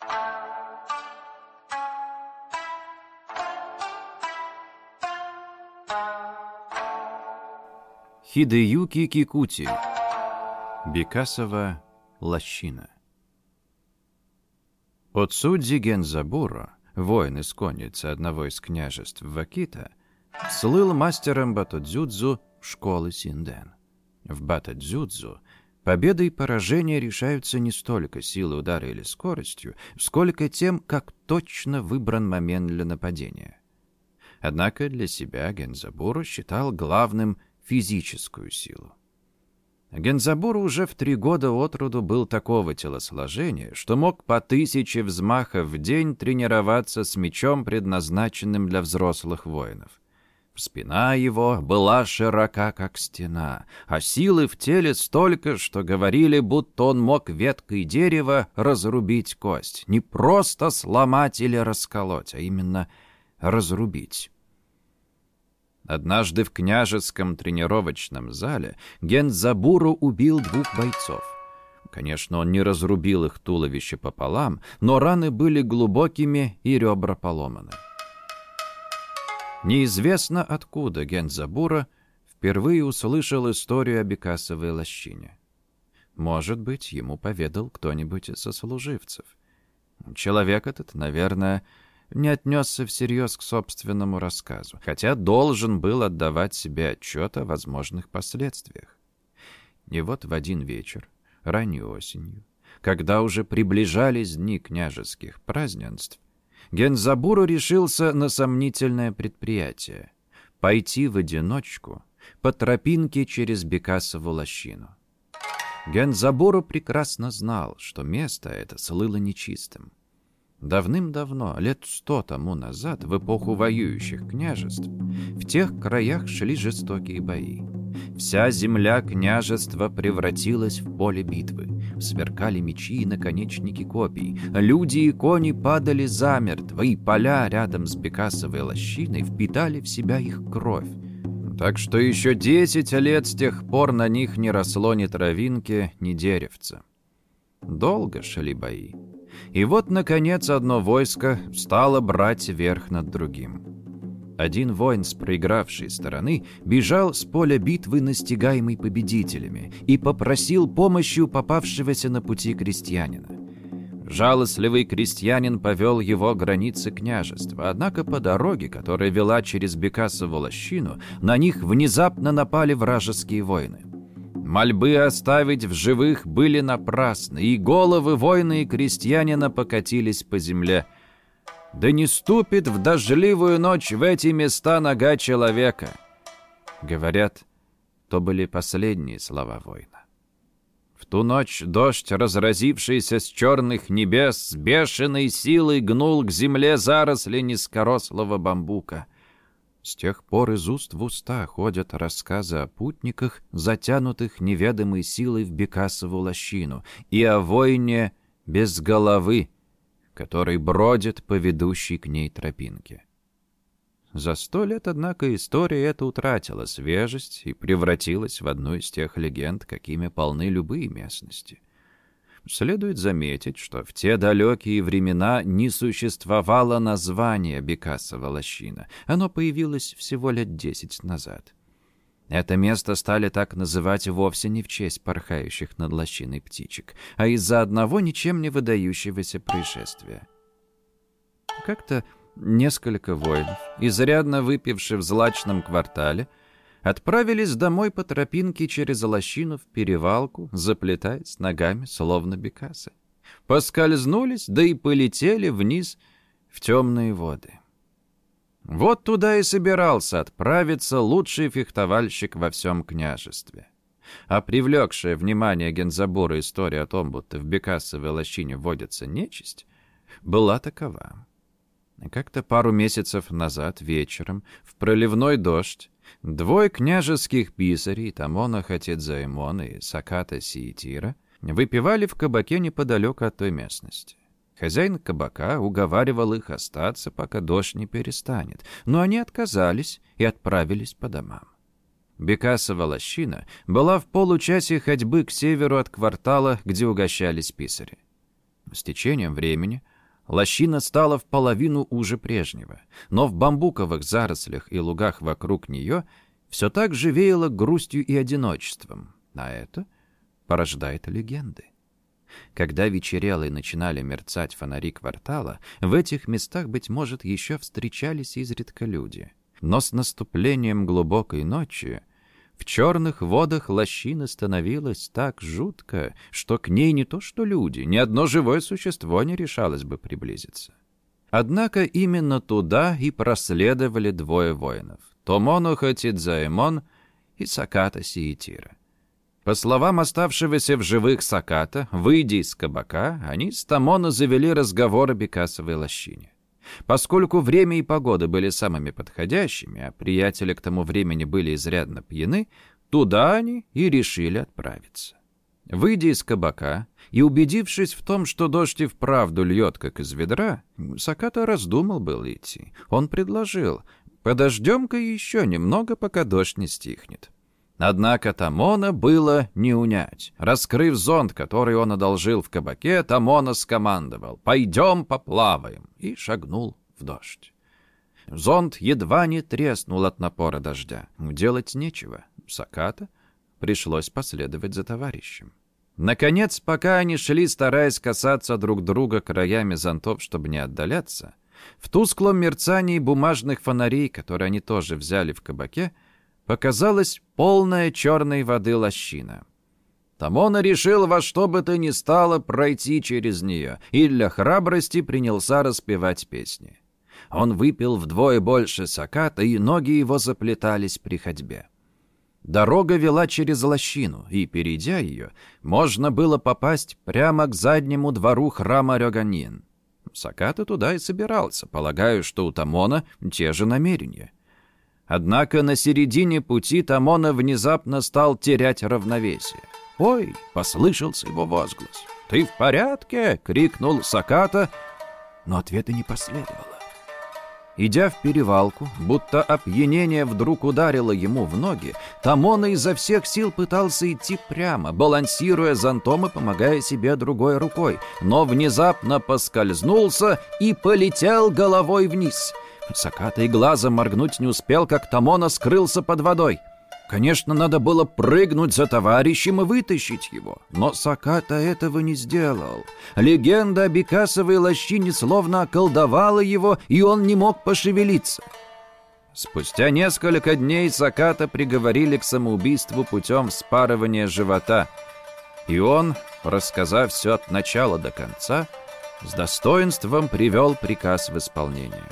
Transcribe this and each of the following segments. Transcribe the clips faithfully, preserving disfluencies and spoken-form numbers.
Хидеюки Кикути. Бекасова лощина. Отсудзи Гензабуро, воин из конницы одного из княжеств Вакита, слыл мастером батодзюдзу школы Синден. В батодзюдзу победа и поражение решаются не столько силой удара или скоростью, сколько тем, как точно выбран момент для нападения. Однако для себя Гензабуро считал главным физическую силу. Гензабуро уже в три года от роду был такого телосложения, что мог по тысяче взмахов в день тренироваться с мечом, предназначенным для взрослых воинов. Спина его была широка, как стена, а силы в теле столько, что говорили, будто он мог веткой дерева разрубить кость. Не просто сломать или расколоть, а именно разрубить. Однажды в княжеском тренировочном зале Гензабуро убил двух бойцов. Конечно, он не разрубил их туловище пополам, но раны были глубокими и ребра поломаны. Неизвестно откуда Гензабуро впервые услышал историю о Бекасовой лощине. Может быть, ему поведал кто-нибудь из сослуживцев. Человек этот, наверное, не отнесся всерьез к собственному рассказу, хотя должен был отдавать себе отчет о возможных последствиях. И вот в один вечер, ранней осенью, когда уже приближались дни княжеских празднеств, Гензабуро решился на сомнительное предприятие — пойти в одиночку по тропинке через Бекасову лощину. Гензабуро прекрасно знал, что место это слыло нечистым. Давным-давно, лет сто тому назад, в эпоху воюющих княжеств, в тех краях шли жестокие бои. Вся земля княжества превратилась в поле битвы. Сверкали мечи и наконечники копий. Люди и кони падали замертво, и поля рядом с Бекасовой лощиной впитали в себя их кровь. Так что еще десять лет с тех пор на них не росло ни травинки, ни деревца. Долго шли бои. И вот, наконец, одно войско стало брать верх над другим. Один воин с проигравшей стороны бежал с поля битвы, настигаемый победителями, и попросил помощи у попавшегося на пути крестьянина. Жалостливый крестьянин повел его границы княжества, однако по дороге, которая вела через Бекасову лощину, на них внезапно напали вражеские воины. Мольбы оставить в живых были напрасны, и головы воина и крестьянина покатились по земле. «Да не ступит в дождливую ночь в эти места нога человека!» Говорят, то были последние слова воина. В ту ночь дождь, разразившийся с черных небес, с бешеной силой гнул к земле заросли низкорослого бамбука. С тех пор из уст в уста ходят рассказы о путниках, затянутых неведомой силой в Бекасову лощину, и о воине без головы, который бродит по ведущей к ней тропинке. За сто лет, однако, история эта утратила свежесть и превратилась в одну из тех легенд, какими полны любые местности. Следует заметить, что в те далекие времена не существовало названия Бекасова лощина. Оно появилось всего лет десять назад. Это место стали так называть вовсе не в честь порхающих над лощиной птичек, а из-за одного ничем не выдающегося происшествия. Как-то несколько воинов, изрядно выпивших в злачном квартале, отправились домой по тропинке через лощину в перевалку, заплетаясь ногами, словно бекасы. Поскользнулись, да и полетели вниз в темные воды. Вот туда и собирался отправиться лучший фехтовальщик во всем княжестве. А привлекшая внимание Гензабуро история о том, будто в Бекасовой лощине водится нечисть, была такова. Как-то пару месяцев назад вечером, в проливной дождь, двое княжеских писарей, Тамона Хатидзаэмон и Саката Сиетира, выпивали в кабаке неподалеку от той местности. Хозяин кабака уговаривал их остаться, пока дождь не перестанет, но они отказались и отправились по домам. Бекасова лощина была в получасе ходьбы к северу от квартала, где угощались писари. С течением времени Лощина стала в половину уже прежнего, но в бамбуковых зарослях и лугах вокруг нее все так же веяло грустью и одиночеством, а это порождает легенды. Когда вечерело и начинали мерцать фонари квартала, в этих местах, быть может, еще встречались изредка люди. Но с наступлением глубокой ночи в черных водах лощины становилось так жутко, что к ней не то что люди, ни одно живое существо не решалось бы приблизиться. Однако именно туда и проследовали двое воинов — Томоно Хатидзаэмон и Саката Сиетира. По словам оставшегося в живых Саката, выйдя из кабака, они с Томоно завели разговор о Бекасовой лощине. Поскольку время и погода были самыми подходящими, а приятели к тому времени были изрядно пьяны, туда они и решили отправиться. Выйдя из кабака и убедившись в том, что дождь и вправду льет, как из ведра, Саката раздумал было идти. Он предложил: «Подождем-ка еще немного, пока дождь не стихнет». Однако Томоно было не унять. Раскрыв зонт, который он одолжил в кабаке, Томоно скомандовал: «Пойдем поплаваем!» и шагнул в дождь. Зонт едва не треснул от напора дождя. Делать нечего. Саката пришлось последовать за товарищем. Наконец, пока они шли, стараясь касаться друг друга краями зонтов, чтобы не отдаляться, в тусклом мерцании бумажных фонарей, которые они тоже взяли в кабаке, показалась полная черной воды лощина. Томоно решил во что бы то ни стало пройти через нее и для храбрости принялся распевать песни. Он выпил вдвое больше Саката, и ноги его заплетались при ходьбе. Дорога вела через лощину, и, перейдя ее, можно было попасть прямо к заднему двору храма Рёганин. Саката туда и собирался, полагаю, что у Томоно те же намерения. Однако на середине пути Томоно внезапно стал терять равновесие. «Ой!» — послышался его возглас. «Ты в порядке?» — крикнул Саката, но ответа не последовало. Идя в перевалку, будто опьянение вдруг ударило ему в ноги, Томоно изо всех сил пытался идти прямо, балансируя зонтом и помогая себе другой рукой, но внезапно поскользнулся и полетел головой вниз. Саката и глазом моргнуть не успел, как Томоно скрылся под водой. Конечно, надо было прыгнуть за товарищем и вытащить его, но Саката этого не сделал. Легенда о Бекасовой лощине словно околдовала его, и он не мог пошевелиться. Спустя несколько дней Саката приговорили к самоубийству путем вспарывания живота, и он, рассказав все от начала до конца, с достоинством привел приказ в исполнение.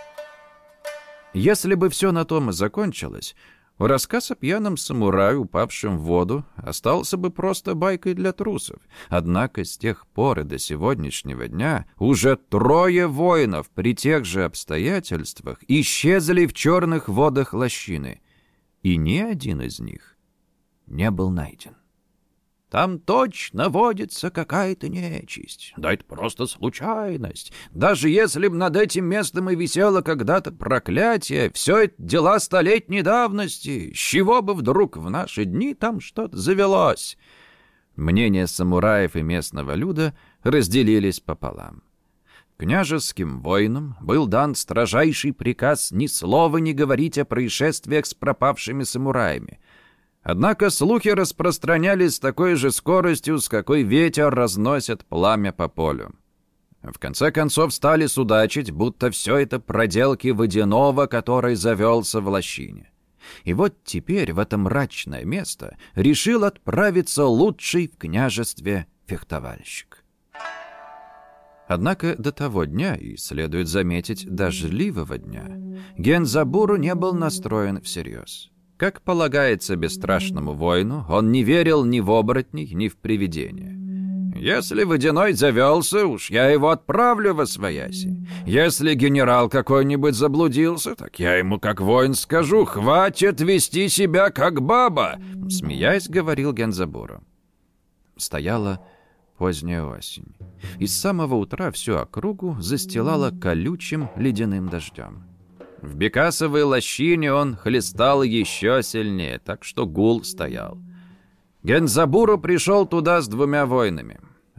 Если бы все на том и закончилось, рассказ о пьяном самурае, упавшем в воду, остался бы просто байкой для трусов. Однако с тех пор и до сегодняшнего дня уже трое воинов при тех же обстоятельствах исчезли в черных водах лощины, и ни один из них не был найден. Там точно водится какая-то нечисть. Да это просто случайность. Даже если б над этим местом и висело когда-то проклятие, все это дела столетней давности. С чего бы вдруг в наши дни там что-то завелось? Мнения самураев и местного люда разделились пополам. Княжеским воинам был дан строжайший приказ ни слова не говорить о происшествиях с пропавшими самураями. Однако слухи распространялись с такой же скоростью, с какой ветер разносит пламя по полю. В конце концов стали судачить, будто все это проделки водяного, который завелся в лощине. И вот теперь в это мрачное место решил отправиться лучший в княжестве фехтовальщик. Однако до того дня, и следует заметить, дождливого дня, Гензабуру не был настроен всерьез. Как полагается бесстрашному воину, он не верил ни в оборотней, ни в привидения. «Если водяной завелся, уж я его отправлю во свояси. Если генерал какой-нибудь заблудился, так я ему как воин скажу: хватит вести себя как баба!» Смеясь, говорил Гензабуру. Стояла поздняя осень, и с самого утра всю округу застилала колючим ледяным дождем. В Бекасовой лощине он хлестал еще сильнее, так что гул стоял. Гензабуру пришел туда с двумя воинами.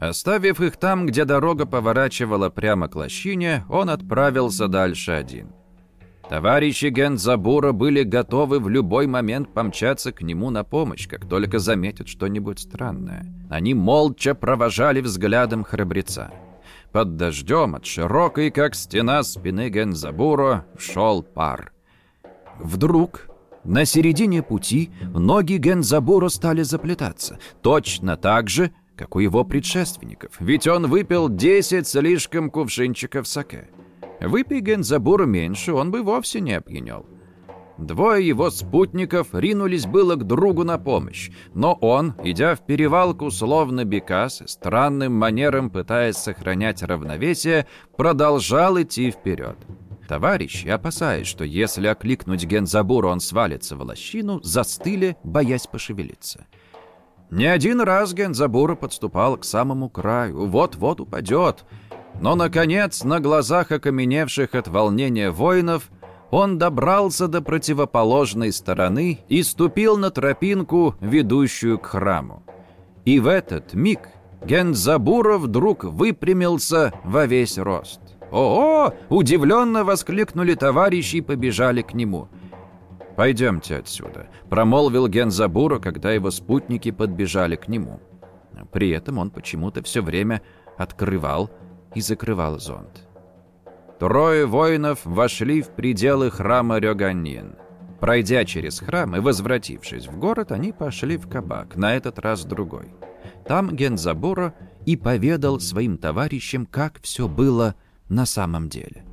Оставив их там, где дорога поворачивала прямо к лощине, он отправился дальше один. Товарищи Гензабура были готовы в любой момент помчаться к нему на помощь, как только заметят что-нибудь странное. Они молча провожали взглядом храбреца. Под дождем от широкой, как стена, спины Гензабура шел пар. Вдруг, на середине пути, ноги Гензабура стали заплетаться, точно так же, как у его предшественников, ведь он выпил десять слишком кувшинчиков саке. Выпей Гензабур меньше, он бы вовсе не опьянел. Двое его спутников ринулись было к другу на помощь, но он, идя в перевалку словно бекас, странным манером пытаясь сохранять равновесие, продолжал идти вперед. Товарищи, опасаясь, что если окликнуть Гензабура, он свалится в лощину, застыли, боясь пошевелиться. Не один раз Гензабура подступал к самому краю, вот-вот упадет. Но, наконец, на глазах окаменевших от волнения воинов, он добрался до противоположной стороны и ступил на тропинку, ведущую к храму. И в этот миг Гензабура вдруг выпрямился во весь рост. «О-о!» — удивленно воскликнули товарищи и побежали к нему. «Пойдемте отсюда», — промолвил Гензабура, когда его спутники подбежали к нему. При этом он почему-то все время открывал и закрывал зонт. Трое воинов вошли в пределы храма Рёганин. Пройдя через храм и возвратившись в город, они пошли в кабак, на этот раз другой. Там Гензабура и поведал своим товарищам, как все было на самом деле.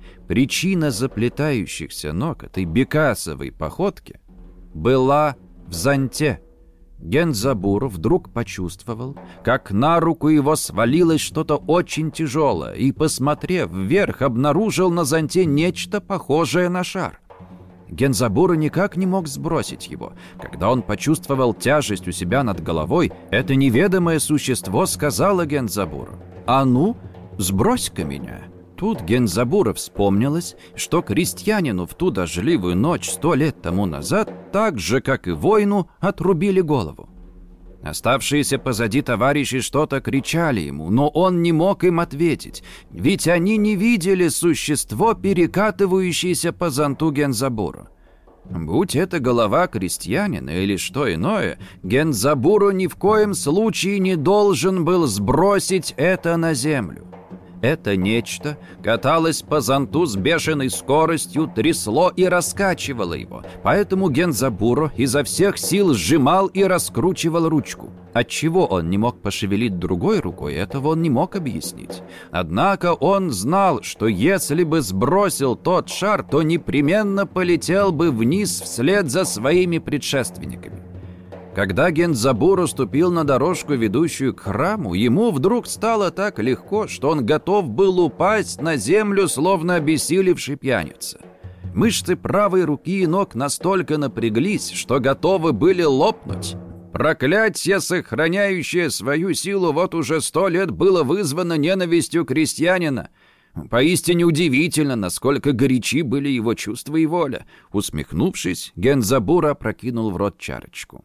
Причина заплетающихся ног этой бекасовой походки была в зонте. Гензабур вдруг почувствовал, как на руку его свалилось что-то очень тяжелое, и, посмотрев вверх, обнаружил на зонте нечто похожее на шар. Гензабур никак не мог сбросить его. Когда он почувствовал тяжесть у себя над головой, это неведомое существо сказало Гензабуру: «А ну, сбрось-ка меня». Тут Гензабуру вспомнилось, что крестьянину в ту дождливую ночь сто лет тому назад, так же, как и воину, отрубили голову. Оставшиеся позади товарищи что-то кричали ему, но он не мог им ответить, ведь они не видели существо, перекатывающееся по зонту Гензабуру. Будь это голова крестьянина или что иное, Гензабуру ни в коем случае не должен был сбросить это на землю. Это нечто каталось по зонту с бешеной скоростью, трясло и раскачивало его, поэтому Гензабура изо всех сил сжимал и раскручивал ручку. Отчего он не мог пошевелить другой рукой, этого он не мог объяснить. Однако он знал, что если бы сбросил тот шар, то непременно полетел бы вниз вслед за своими предшественниками. Когда Гензабура ступил на дорожку, ведущую к храму, ему вдруг стало так легко, что он готов был упасть на землю, словно обессилевший пьяница. Мышцы правой руки и ног настолько напряглись, что готовы были лопнуть. Проклятие, сохраняющее свою силу вот уже сто лет, было вызвано ненавистью крестьянина. Поистине удивительно, насколько горячи были его чувства и воля. Усмехнувшись, Гензабура опрокинул в рот чарочку.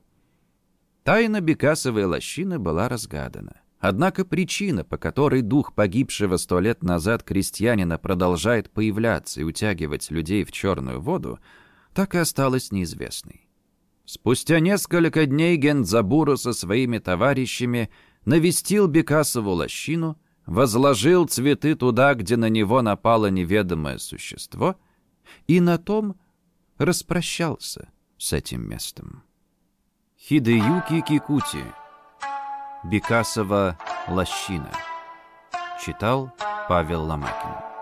Тайна бекасовой лощины была разгадана. Однако причина, по которой дух погибшего сто лет назад крестьянина продолжает появляться и утягивать людей в черную воду, так и осталась неизвестной. Спустя несколько дней Гензабура со своими товарищами навестил бекасову лощину, возложил цветы туда, где на него напало неведомое существо, и на том распрощался с этим местом. Хидэюки Кикути. Бекасова лощина. Читал Павел Ломакин.